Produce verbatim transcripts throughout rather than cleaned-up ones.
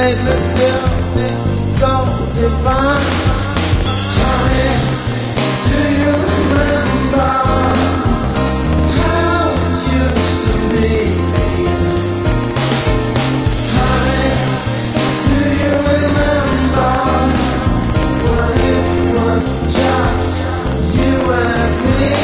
make me feel so divine. Honey, do you remember how it used to be? Honey, do you remember when it was just you and me?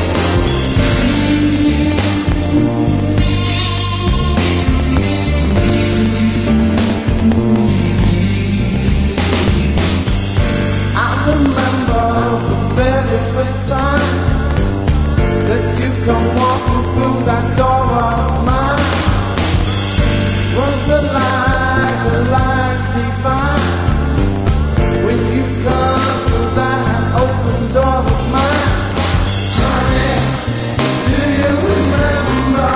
I remember the very first time that you come walking through that door of mine. Was the light, the light divine when you come through that open door of mine? Honey, do you remember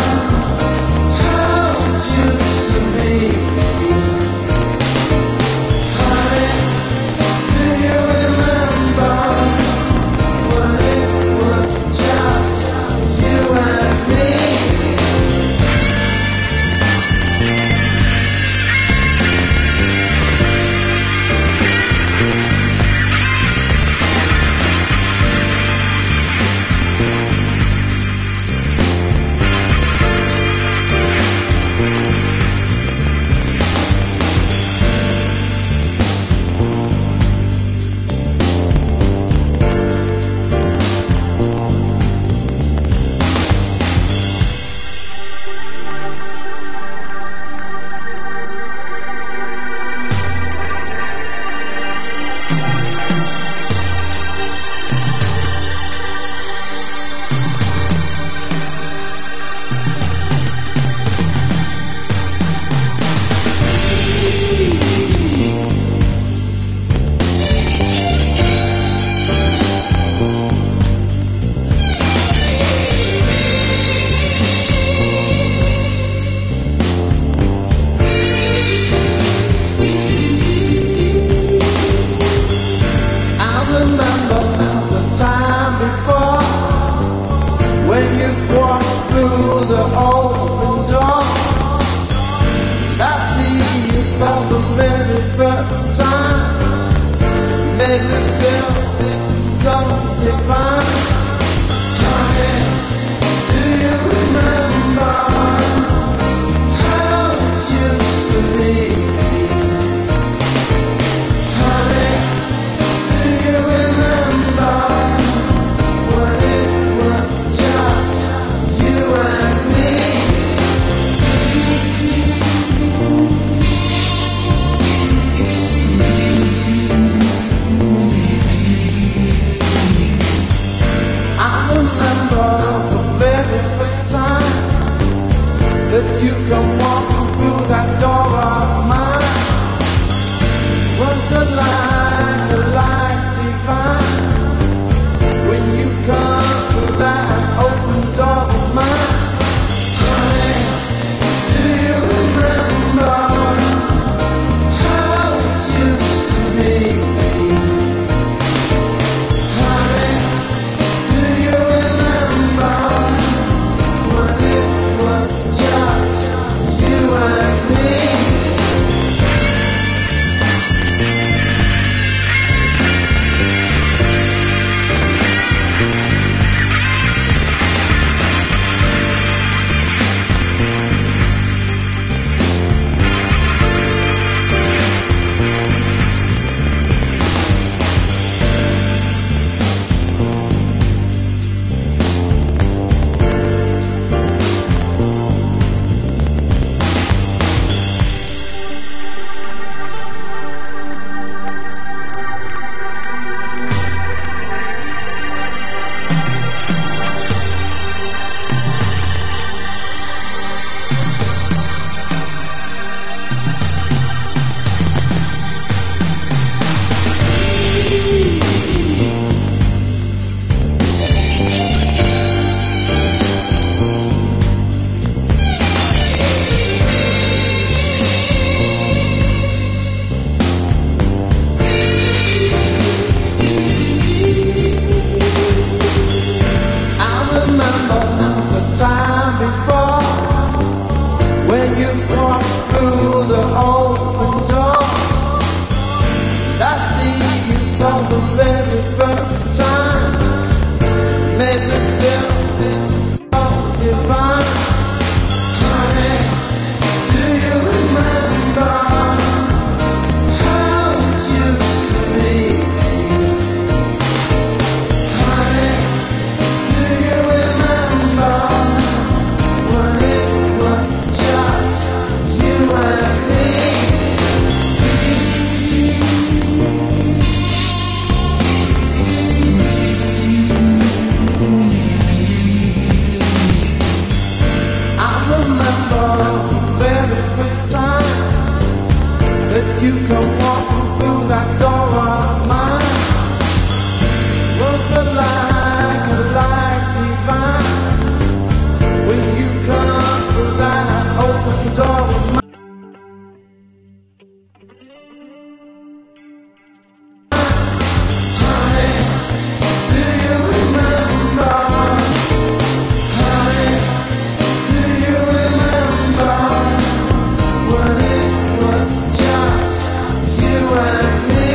how it used to be? Honey, do you remember when it was just you and me? I remember the time before when you walked through the open door. I see you for the very first time, made me feel so divine. Honey, do you remember how it used to be? Honey, do you remember when it was just you and me? you come walking through that door of mine. Was the light, the light divine? When you come through that open door of mine. Honey, do you remember? Honey, do you remember when it was just you and me?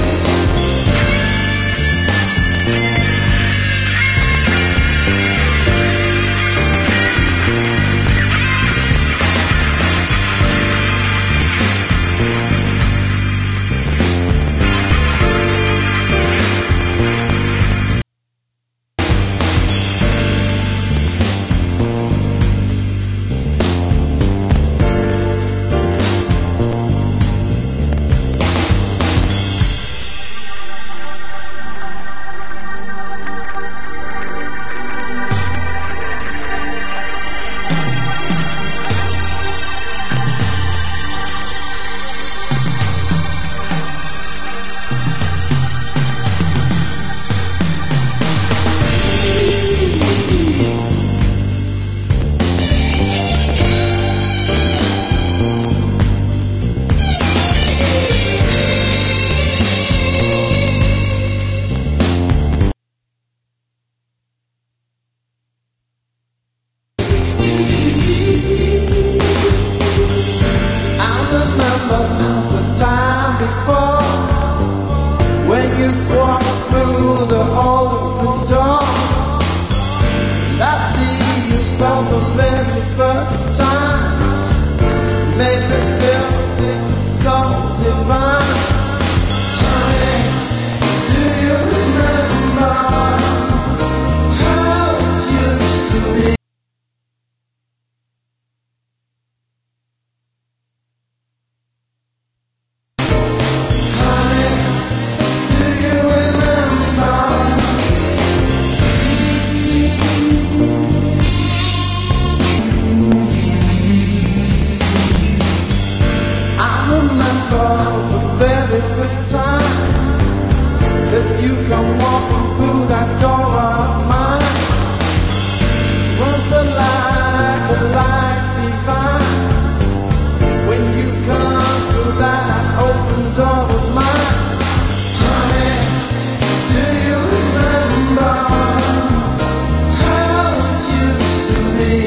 When you walk through the open door, and I see you for the very first time, make me feel so divine. Honey, do you remember how it used to be? That you come walking through that door of mine. Was the light, the light divine? When you come through that open door of mine. Honey, do you remember how it used to be?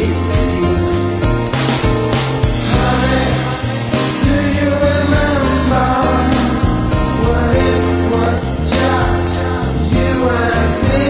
Honey, do you remember when it was just you and me?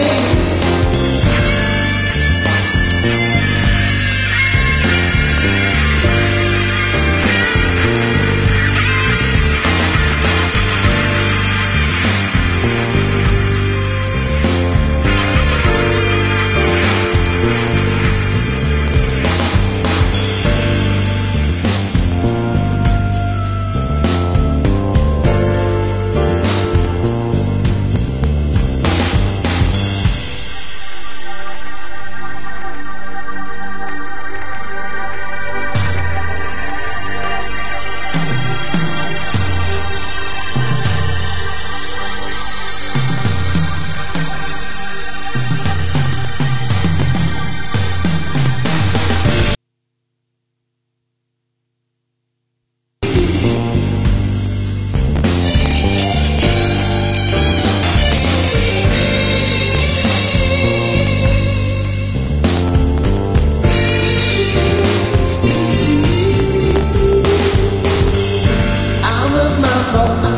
I remember